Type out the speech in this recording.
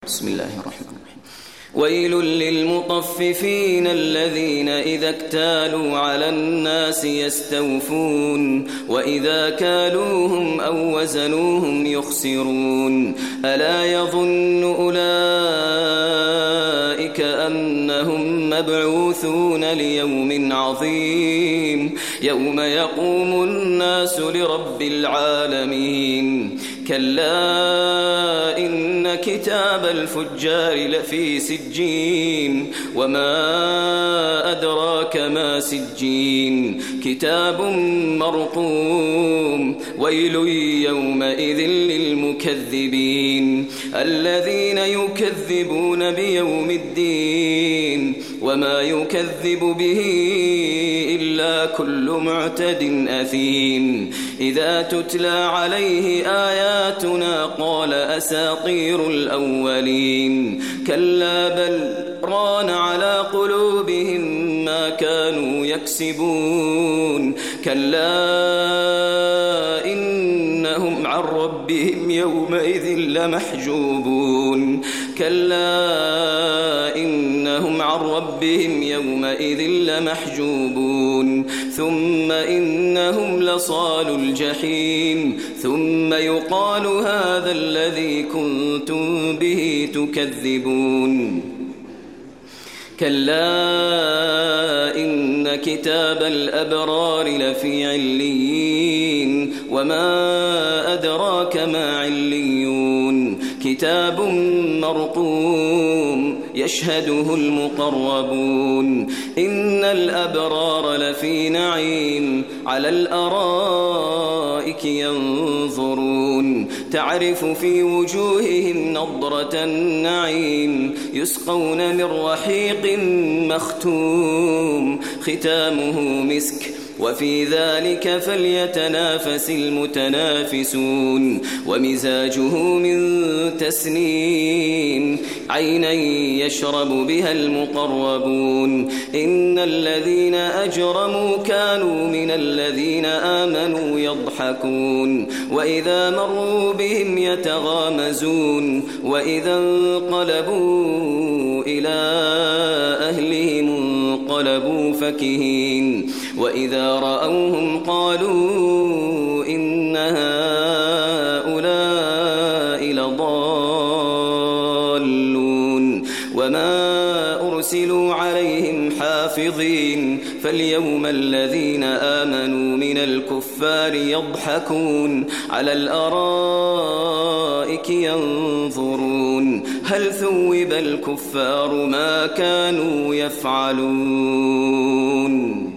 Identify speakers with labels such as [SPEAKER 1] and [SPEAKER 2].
[SPEAKER 1] بسم الله الرحمن الرحيم. ويل للمطففين الذين إذا اكتالوا على الناس يستوفون وإذا كالوهم أو وزنوهم يخسرون ألا يظن أولئك أنهم مبعوثون ليوم عظيم يوم يقوم الناس لرب العالمين كلا إن كتاب الفجار لفي سجين وما أدراك ما سجين كتاب مرقوم ويل يومئذ للمكذبين الذين يكذبون بيوم الدين وما يكذب به إلا كل معتد أثيم إذا تتلى عليه آياتنا قال أساطير الأولين كلا بل ران على قلوبهم ما كانوا يكسبون كلا إنهم عن ربهم يومئذ لمحجوبون كلا إنهم عن ربهم يومئذ لمحجوبون ثم إنهم لصال الجحيم ثم يقال هذا الذي كنتم به تكذبون كلا إن كتاب الأبرار لفي عليين وما أدراك ما عليون كتاب مرقوم يشهده المقربون إن الأبرار لفي نعيم على الأرائك ينظرون تعرف في وجوههم نضرة النعيم يسقون من رحيق مختوم ختامه مسك وفي ذلك فليتنافس المتنافسون ومزاجه من تسنيم عينا يشرب بها المقربون إن الذين أجرموا كانوا من الذين آمنوا يضحكون وإذا مروا بهم يتغامزون وإذا انقلبوا إلى أهلهم انقلبوا فكهين وإذا رأوهم قالوا إن هؤلاء لضالون وما أرسلوا عليهم حافظين فاليوم الذين آمنوا من الكفار يضحكون على الأرائك ينظرون هل ثوب الكفار ما كانوا يفعلون